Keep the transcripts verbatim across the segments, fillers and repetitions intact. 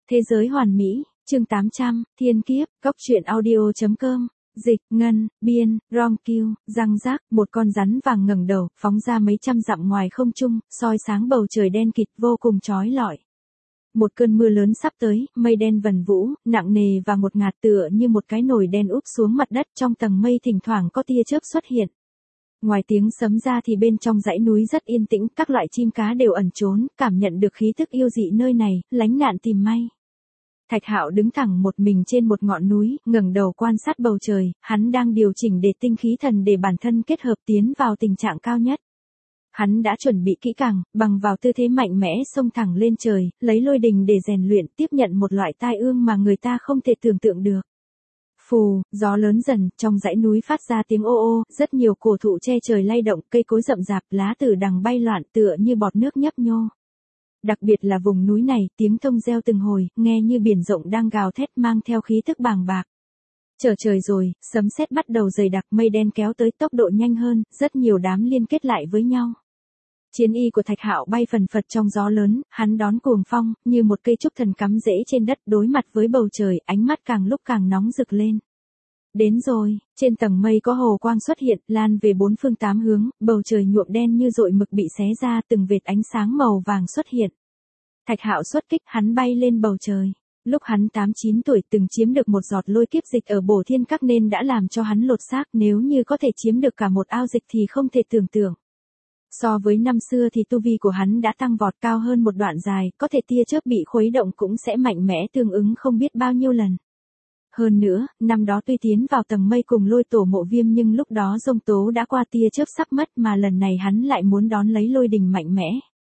Thế giới hoàn mỹ, chương tám trăm, thiên kiếp, góc truyện audio chấm com, dịch, ngân, biên, rom kiêu, răng rác, một con rắn vàng ngẩng đầu, phóng ra mấy trăm dặm ngoài không trung, soi sáng bầu trời đen kịt vô cùng chói lọi. Một cơn mưa lớn sắp tới, mây đen vần vũ, nặng nề và ngột ngạt tựa như một cái nồi đen úp xuống mặt đất, trong tầng mây thỉnh thoảng có tia chớp xuất hiện. Ngoài tiếng sấm ra thì bên trong dãy núi rất yên tĩnh, các loại chim cá đều ẩn trốn, cảm nhận được khí tức yêu dị nơi này, lánh nạn tìm may. Thạch Hạo đứng thẳng một mình trên một ngọn núi, ngẩng đầu quan sát bầu trời, hắn đang điều chỉnh để tinh khí thần để bản thân kết hợp tiến vào tình trạng cao nhất. Hắn đã chuẩn bị kỹ càng, bằng vào tư thế mạnh mẽ xông thẳng lên trời, lấy lôi đình để rèn luyện, tiếp nhận một loại tai ương mà người ta không thể tưởng tượng được. Phù, gió lớn dần, trong dãy núi phát ra tiếng ô ô, rất nhiều cổ thụ che trời lay động, cây cối rậm rạp, lá từ đằng bay loạn tựa như bọt nước nhấp nhô. Đặc biệt là vùng núi này, tiếng thông reo từng hồi, nghe như biển rộng đang gào thét mang theo khí thức bàng bạc. Trở trời rồi, sấm sét bắt đầu dày đặc, mây đen kéo tới tốc độ nhanh hơn, rất nhiều đám liên kết lại với nhau. Chiến y của Thạch Hạo bay phần phật trong gió lớn, hắn đón cuồng phong, như một cây trúc thần cắm rễ trên đất, đối mặt với bầu trời, ánh mắt càng lúc càng nóng rực lên. Đến rồi, trên tầng mây có hồ quang xuất hiện, lan về bốn phương tám hướng, bầu trời nhuộm đen như dội mực bị xé ra, từng vệt ánh sáng màu vàng xuất hiện. Thạch Hạo xuất kích, hắn bay lên bầu trời. Lúc hắn tám chín tuổi từng chiếm được một giọt lôi kiếp dịch ở Bổ Thiên Các nên đã làm cho hắn lột xác, nếu như có thể chiếm được cả một ao dịch thì không thể tưởng tượng. So với năm xưa thì tu vi của hắn đã tăng vọt cao hơn một đoạn dài, có thể tia chớp bị khuấy động cũng sẽ mạnh mẽ tương ứng không biết bao nhiêu lần. Hơn nữa, năm đó tuy tiến vào tầng mây cùng Lôi Tổ Mộ Viêm nhưng lúc đó dông tố đã qua, tia chớp sắp mất, mà lần này hắn lại muốn đón lấy lôi đình mạnh mẽ.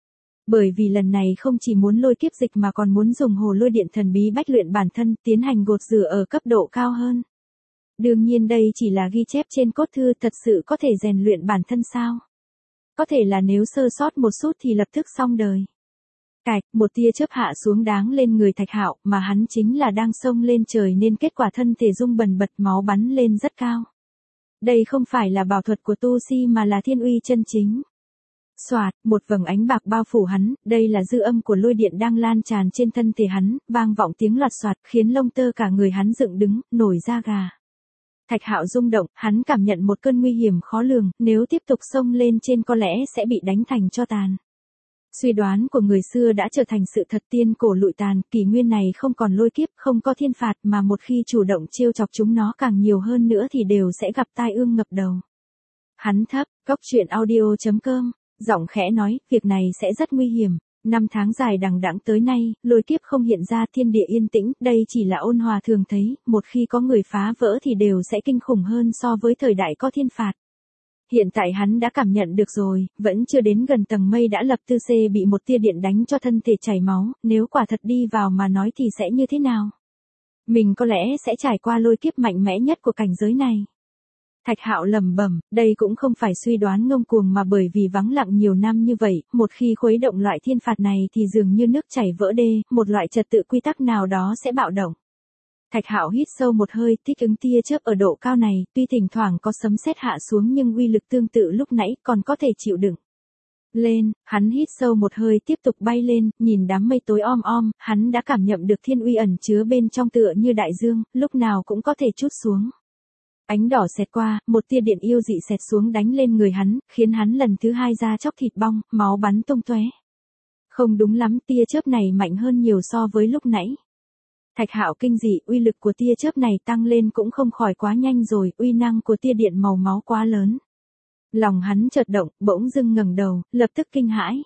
Bởi vì lần này không chỉ muốn lôi kiếp dịch mà còn muốn dùng hồ lôi điện thần bí bách luyện bản thân, tiến hành gột rửa ở cấp độ cao hơn. Đương nhiên đây chỉ là ghi chép trên cốt thư, thật sự có thể rèn luyện bản thân sao? Có thể là nếu sơ sót một chút thì lập tức xong đời. Cạch, một tia chớp hạ xuống đáng lên người Thạch Hạo, mà hắn chính là đang xông lên trời nên kết quả thân thể rung bần bật, máu bắn lên rất cao. Đây không phải là bảo thuật của tu si mà là thiên uy chân chính. Soạt, một vầng ánh bạc bao phủ hắn, đây là dư âm của lôi điện đang lan tràn trên thân thể hắn, vang vọng tiếng loạt soạt khiến lông tơ cả người hắn dựng đứng, nổi da gà. Thạch Hạo rung động, hắn cảm nhận một cơn nguy hiểm khó lường, nếu tiếp tục xông lên trên có lẽ sẽ bị đánh thành tro tàn. Suy đoán của người xưa đã trở thành sự thật, tiên cổ lụi tàn, kỷ nguyên này không còn lôi kiếp, không có thiên phạt, mà một khi chủ động trêu chọc chúng nó càng nhiều hơn nữa thì đều sẽ gặp tai ương ngập đầu. Hắn thấp, góc truyện audio chấm com, giọng khẽ nói, việc này sẽ rất nguy hiểm. Năm tháng dài đằng đẵng tới nay, lôi kiếp không hiện ra, thiên địa yên tĩnh, đây chỉ là ôn hòa thường thấy, một khi có người phá vỡ thì đều sẽ kinh khủng hơn so với thời đại có thiên phạt. Hiện tại hắn đã cảm nhận được rồi, vẫn chưa đến gần tầng mây đã lập tư xê bị một tia điện đánh cho thân thể chảy máu, nếu quả thật đi vào mà nói thì sẽ như thế nào? Mình có lẽ sẽ trải qua lôi kiếp mạnh mẽ nhất của cảnh giới này. Thạch Hạo lẩm bẩm, đây cũng không phải suy đoán ngông cuồng mà bởi vì vắng lặng nhiều năm như vậy, một khi khuấy động loại thiên phạt này thì dường như nước chảy vỡ đê, một loại trật tự quy tắc nào đó sẽ bạo động. Thạch Hạo hít sâu một hơi, thích ứng tia chớp ở độ cao này, tuy thỉnh thoảng có sấm sét hạ xuống nhưng uy lực tương tự lúc nãy còn có thể chịu đựng. Lên, hắn hít sâu một hơi tiếp tục bay lên, nhìn đám mây tối om om, hắn đã cảm nhận được thiên uy ẩn chứa bên trong tựa như đại dương, lúc nào cũng có thể trút xuống. Ánh đỏ xẹt qua, một tia điện yêu dị xẹt xuống đánh lên người hắn, khiến hắn lần thứ hai da chóc thịt bong, máu bắn tung tóe. Không đúng lắm, tia chớp này mạnh hơn nhiều so với lúc nãy. Thạch Hạo kinh dị, uy lực của tia chớp này tăng lên cũng không khỏi quá nhanh rồi, uy năng của tia điện màu máu quá lớn. Lòng hắn chợt động, bỗng dưng ngẩng đầu, lập tức kinh hãi.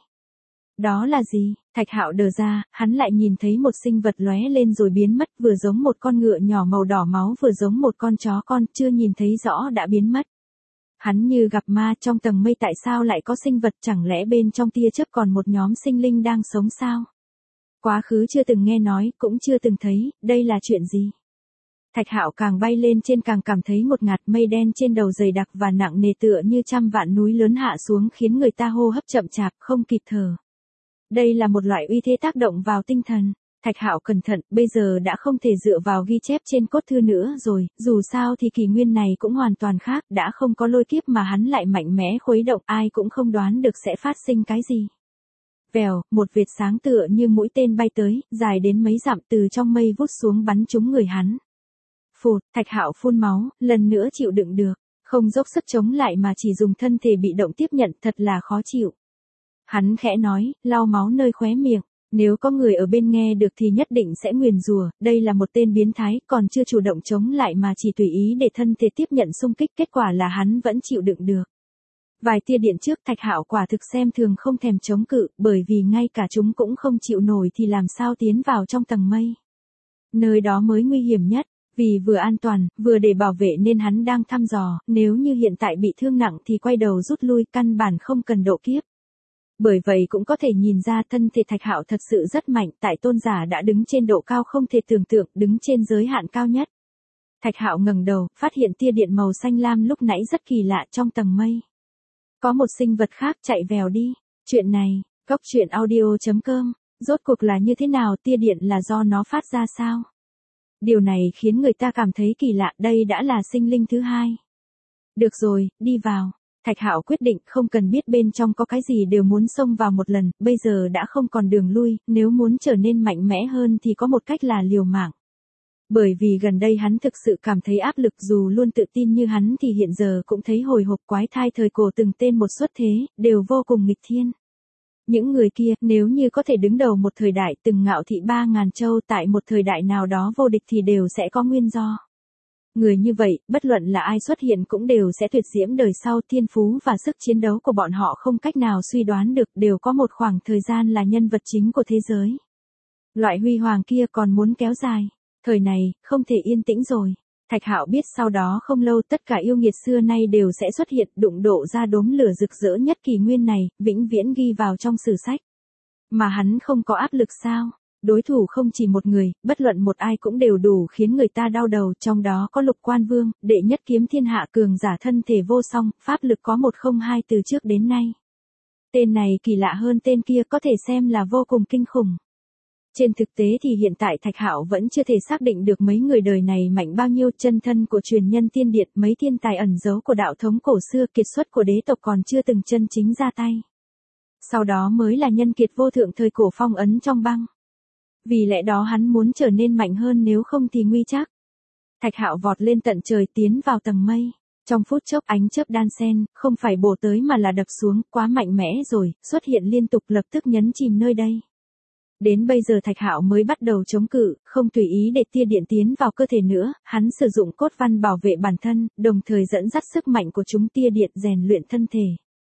Đó là gì? Thạch Hạo đờ ra, hắn lại nhìn thấy một sinh vật lóe lên rồi biến mất, vừa giống một con ngựa nhỏ màu đỏ máu vừa giống một con chó con, chưa nhìn thấy rõ đã biến mất. Hắn như gặp ma, trong tầng mây tại sao lại có sinh vật, chẳng lẽ bên trong tia chớp còn một nhóm sinh linh đang sống sao? Quá khứ chưa từng nghe nói, cũng chưa từng thấy, đây là chuyện gì? Thạch Hạo càng bay lên trên càng cảm thấy một ngạt, mây đen trên đầu dày đặc và nặng nề tựa như trăm vạn núi lớn hạ xuống khiến người ta hô hấp chậm chạp, không kịp thở. Đây là một loại uy thế tác động vào tinh thần. Thạch Hạo cẩn thận, bây giờ đã không thể dựa vào ghi chép trên cốt thư nữa rồi, dù sao thì kỷ nguyên này cũng hoàn toàn khác, đã không có lôi kiếp mà hắn lại mạnh mẽ khuấy động, ai cũng không đoán được sẽ phát sinh cái gì. Vèo, một vệt sáng tựa như mũi tên bay tới, dài đến mấy dặm từ trong mây vút xuống bắn trúng người hắn. Phụt, Thạch Hạo phun máu, lần nữa chịu đựng được, không dốc sức chống lại mà chỉ dùng thân thể bị động tiếp nhận, thật là khó chịu. Hắn khẽ nói, lau máu nơi khóe miệng, nếu có người ở bên nghe được thì nhất định sẽ nguyền rủa, đây là một tên biến thái, còn chưa chủ động chống lại mà chỉ tùy ý để thân thể tiếp nhận xung kích, kết quả là hắn vẫn chịu đựng được. Vài tia điện trước Thạch Hạo quả thực xem thường không thèm chống cự, bởi vì ngay cả chúng cũng không chịu nổi thì làm sao tiến vào trong tầng mây. Nơi đó mới nguy hiểm nhất, vì vừa an toàn, vừa để bảo vệ nên hắn đang thăm dò, nếu như hiện tại bị thương nặng thì quay đầu rút lui, căn bản không cần độ kiếp. Bởi vậy cũng có thể nhìn ra thân thể Thạch Hạo thật sự rất mạnh, tại tôn giả đã đứng trên độ cao không thể tưởng tượng, đứng trên giới hạn cao nhất. Thạch Hạo ngẩng đầu, phát hiện tia điện màu xanh lam lúc nãy rất kỳ lạ trong tầng mây. Có một sinh vật khác chạy vèo đi. Chuyện này, cốc truyện audio chấm com, rốt cuộc là như thế nào, tia điện là do nó phát ra sao? Điều này khiến người ta cảm thấy kỳ lạ, đây đã là sinh linh thứ hai. Được rồi, đi vào. Thạch Hạo quyết định không cần biết bên trong có cái gì đều muốn xông vào một lần, bây giờ đã không còn đường lui, nếu muốn trở nên mạnh mẽ hơn thì có một cách là liều mạng. Bởi vì gần đây hắn thực sự cảm thấy áp lực, dù luôn tự tin như hắn thì hiện giờ cũng thấy hồi hộp, quái thai thời cổ từng tên một xuất thế, đều vô cùng nghịch thiên. Những người kia, nếu như có thể đứng đầu một thời đại từng ngạo thị ba ngàn châu tại một thời đại nào đó vô địch thì đều sẽ có nguyên do. Người như vậy, bất luận là ai xuất hiện cũng đều sẽ tuyệt diễm đời sau, thiên phú và sức chiến đấu của bọn họ không cách nào suy đoán được, đều có một khoảng thời gian là nhân vật chính của thế giới. Loại huy hoàng kia còn muốn kéo dài. Thời này, không thể yên tĩnh rồi. Thạch Hạo biết sau đó không lâu tất cả yêu nghiệt xưa nay đều sẽ xuất hiện, đụng độ ra đốm lửa rực rỡ nhất kỷ nguyên này, vĩnh viễn ghi vào trong sử sách. Mà hắn không có áp lực sao? Đối thủ không chỉ một người, bất luận một ai cũng đều đủ khiến người ta đau đầu, trong đó có Lục Quan Vương, đệ nhất kiếm thiên hạ, cường giả thân thể vô song, pháp lực có một không hai từ trước đến nay. Tên này kỳ lạ hơn tên kia, có thể xem là vô cùng kinh khủng. Trên thực tế thì hiện tại Thạch Hạo vẫn chưa thể xác định được mấy người đời này mạnh bao nhiêu, chân thân của truyền nhân tiên điện, mấy thiên tài ẩn giấu của đạo thống cổ xưa, kiệt xuất của đế tộc còn chưa từng chân chính ra tay. Sau đó mới là nhân kiệt vô thượng thời cổ phong ấn trong băng. Vì lẽ đó hắn muốn trở nên mạnh hơn, nếu không thì nguy chắc. Thạch Hạo vọt lên tận trời, tiến vào tầng mây. Trong phút chốc ánh chớp đan xen, không phải bổ tới mà là đập xuống, quá mạnh mẽ rồi, xuất hiện liên tục lập tức nhấn chìm nơi đây. Đến bây giờ Thạch Hạo mới bắt đầu chống cự, không tùy ý để tia điện tiến vào cơ thể nữa, hắn sử dụng cốt văn bảo vệ bản thân, đồng thời dẫn dắt sức mạnh của chúng tia điện rèn luyện thân thể.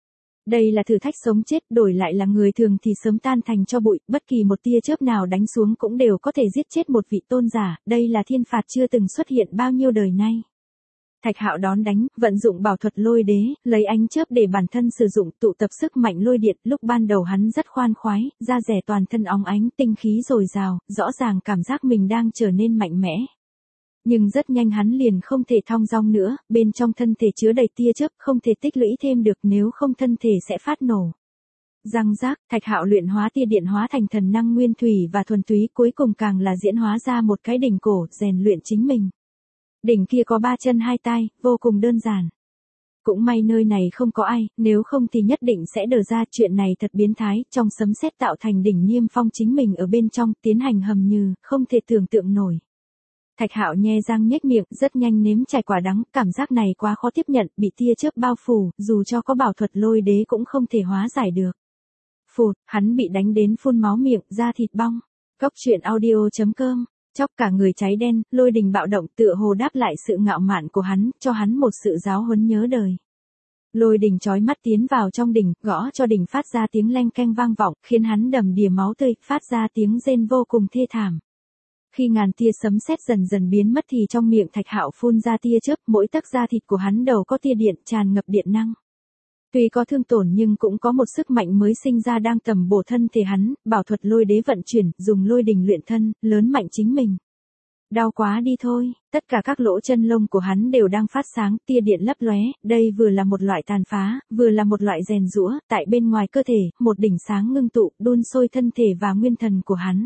Đây là thử thách sống chết, đổi lại là người thường thì sớm tan thành tro bụi, bất kỳ một tia chớp nào đánh xuống cũng đều có thể giết chết một vị tôn giả, đây là thiên phạt chưa từng xuất hiện bao nhiêu đời nay. Thạch Hạo đón đánh, vận dụng bảo thuật lôi đế, lấy ánh chớp để bản thân sử dụng, tụ tập sức mạnh lôi điện, lúc ban đầu hắn rất khoan khoái, da rẻ toàn thân óng ánh, tinh khí dồi dào, rõ ràng cảm giác mình đang trở nên mạnh mẽ. Nhưng rất nhanh hắn liền không thể thong dong nữa, bên trong thân thể chứa đầy tia chớp, không thể tích lũy thêm được, nếu không thân thể sẽ phát nổ. Răng rác, Thạch Hạo luyện hóa tia điện hóa thành thần năng nguyên thủy và thuần túy, cuối cùng càng là diễn hóa ra một cái đỉnh cổ, rèn luyện chính mình. Đỉnh kia có ba chân hai tai, vô cùng đơn giản. Cũng may nơi này không có ai, nếu không thì nhất định sẽ đờ ra, chuyện này thật biến thái, trong sấm sét tạo thành đỉnh Niêm Phong chính mình ở bên trong, tiến hành hầm nhừ, không thể tưởng tượng nổi. Thạch Hạo nhe răng nhếch miệng, rất nhanh nếm trải quả đắng, cảm giác này quá khó tiếp nhận, bị tia chớp bao phủ, dù cho có bảo thuật lôi đế cũng không thể hóa giải được. Phụt, hắn bị đánh đến phun máu miệng, da thịt bong. Cốc truyện audio chấm com, chóc cả người cháy đen, lôi đình bạo động tựa hồ đáp lại sự ngạo mạn của hắn, cho hắn một sự giáo huấn nhớ đời. Lôi đình chói mắt tiến vào trong đỉnh, gõ cho đỉnh phát ra tiếng leng keng vang vọng, khiến hắn đầm đìa máu tươi, phát ra tiếng rên vô cùng thê thảm. Khi ngàn tia sấm sét dần dần biến mất thì trong miệng Thạch Hạo phun ra tia chớp, mỗi tấc da thịt của hắn đầu có tia điện, tràn ngập điện năng. Tuy có thương tổn nhưng cũng có một sức mạnh mới sinh ra đang tầm bổ thân thể hắn, bảo thuật lôi đế vận chuyển, dùng lôi đình luyện thân, lớn mạnh chính mình. Đau quá đi thôi, tất cả các lỗ chân lông của hắn đều đang phát sáng, tia điện lấp lóe, đây vừa là một loại tàn phá, vừa là một loại rèn giũa, tại bên ngoài cơ thể, một đỉnh sáng ngưng tụ, đun sôi thân thể và nguyên thần của hắn.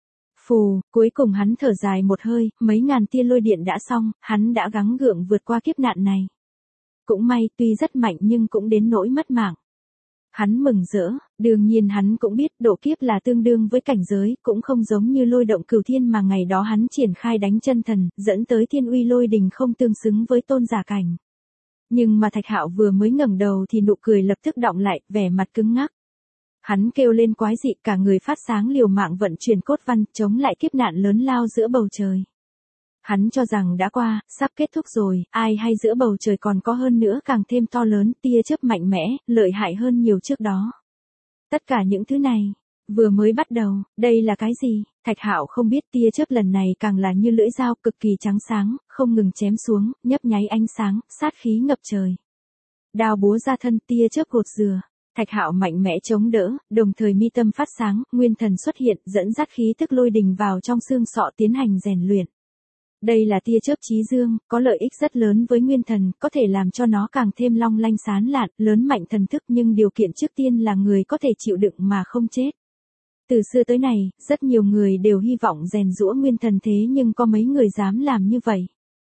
Phù, cuối cùng hắn thở dài một hơi, mấy ngàn tia lôi điện đã xong, hắn đã gắng gượng vượt qua kiếp nạn này. Cũng may, tuy rất mạnh nhưng cũng đến nỗi mất mạng. Hắn mừng rỡ, đương nhiên hắn cũng biết độ kiếp là tương đương với cảnh giới, cũng không giống như lôi động cửu thiên mà ngày đó hắn triển khai đánh chân thần, dẫn tới thiên uy lôi đình không tương xứng với tôn giả cảnh. Nhưng mà Thạch Hạo vừa mới ngẩng đầu thì nụ cười lập tức đọng lại, vẻ mặt cứng ngắc. Hắn kêu lên quái dị, cả người phát sáng liều mạng vận chuyển cốt văn, chống lại kiếp nạn lớn lao giữa bầu trời. Hắn cho rằng đã qua, sắp kết thúc rồi, ai hay giữa bầu trời còn có hơn nữa càng thêm to lớn, tia chớp mạnh mẽ, lợi hại hơn nhiều trước đó. Tất cả những thứ này, vừa mới bắt đầu, đây là cái gì? Thạch Hạo không biết tia chớp lần này càng là như lưỡi dao cực kỳ trắng sáng, không ngừng chém xuống, nhấp nháy ánh sáng, sát khí ngập trời. Đao búa ra thân tia chớp gột rửa. Thạch Hạo mạnh mẽ chống đỡ, đồng thời mi tâm phát sáng, nguyên thần xuất hiện, dẫn dắt khí tức lôi đình vào trong xương sọ tiến hành rèn luyện. Đây là tia chớp chí dương, có lợi ích rất lớn với nguyên thần, có thể làm cho nó càng thêm long lanh sáng lạn, lớn mạnh thần thức, nhưng điều kiện trước tiên là người có thể chịu đựng mà không chết. Từ xưa tới nay, rất nhiều người đều hy vọng rèn giũa nguyên thần, thế nhưng có mấy người dám làm như vậy.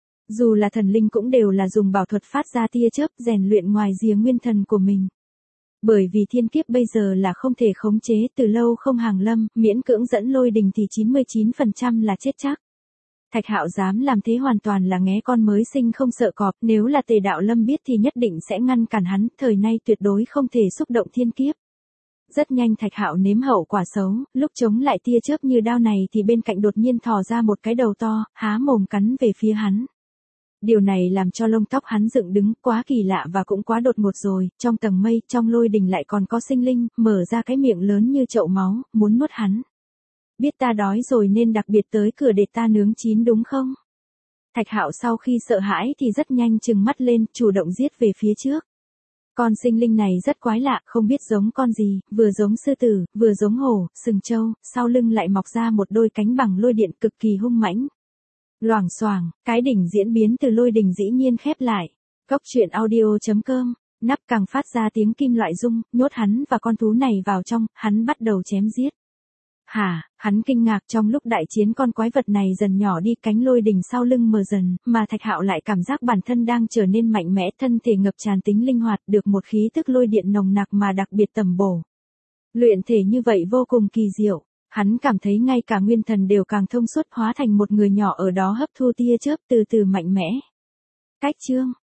Dù là thần linh cũng đều là dùng bảo thuật phát ra tia chớp rèn luyện ngoài rìa nguyên thần của mình. Bởi vì thiên kiếp bây giờ là không thể khống chế, từ lâu không hàng lâm, miễn cưỡng dẫn lôi đình thì chín mươi chín phần trăm là chết chắc. Thạch Hạo dám làm thế hoàn toàn là nghé con mới sinh không sợ cọp, nếu là Tề Đạo Lâm biết thì nhất định sẽ ngăn cản hắn, thời nay tuyệt đối không thể xúc động thiên kiếp. Rất nhanh Thạch Hạo nếm hậu quả xấu, lúc chống lại tia chớp như đao này thì bên cạnh đột nhiên thò ra một cái đầu to, há mồm cắn về phía hắn. Điều này làm cho lông tóc hắn dựng đứng, quá kỳ lạ và cũng quá đột ngột rồi, trong tầng mây, trong lôi đình lại còn có sinh linh, mở ra cái miệng lớn như chậu máu, muốn nuốt hắn. Biết ta đói rồi nên đặc biệt tới cửa để ta nướng chín đúng không? Thạch Hạo sau khi sợ hãi thì rất nhanh trừng mắt lên, chủ động giết về phía trước. Con sinh linh này rất quái lạ, không biết giống con gì, vừa giống sư tử, vừa giống hổ, sừng trâu, sau lưng lại mọc ra một đôi cánh bằng lôi điện cực kỳ hung mãnh. Loảng xoảng, cái đỉnh diễn biến từ lôi đình dĩ nhiên khép lại. Góc truyện audio chấm com, nắp càng phát ra tiếng kim loại rung, nhốt hắn và con thú này vào trong, hắn bắt đầu chém giết. Hả, hắn kinh ngạc, trong lúc đại chiến con quái vật này dần nhỏ đi, cánh lôi đình sau lưng mờ dần, mà Thạch Hạo lại cảm giác bản thân đang trở nên mạnh mẽ, thân thể ngập tràn tính linh hoạt, được một khí tức lôi điện nồng nặc mà đặc biệt tầm bổ. Luyện thể như vậy vô cùng kỳ diệu, hắn cảm thấy ngay cả nguyên thần đều càng thông suốt, hóa thành một người nhỏ ở đó hấp thu tia chớp từ từ mạnh mẽ. Cách chương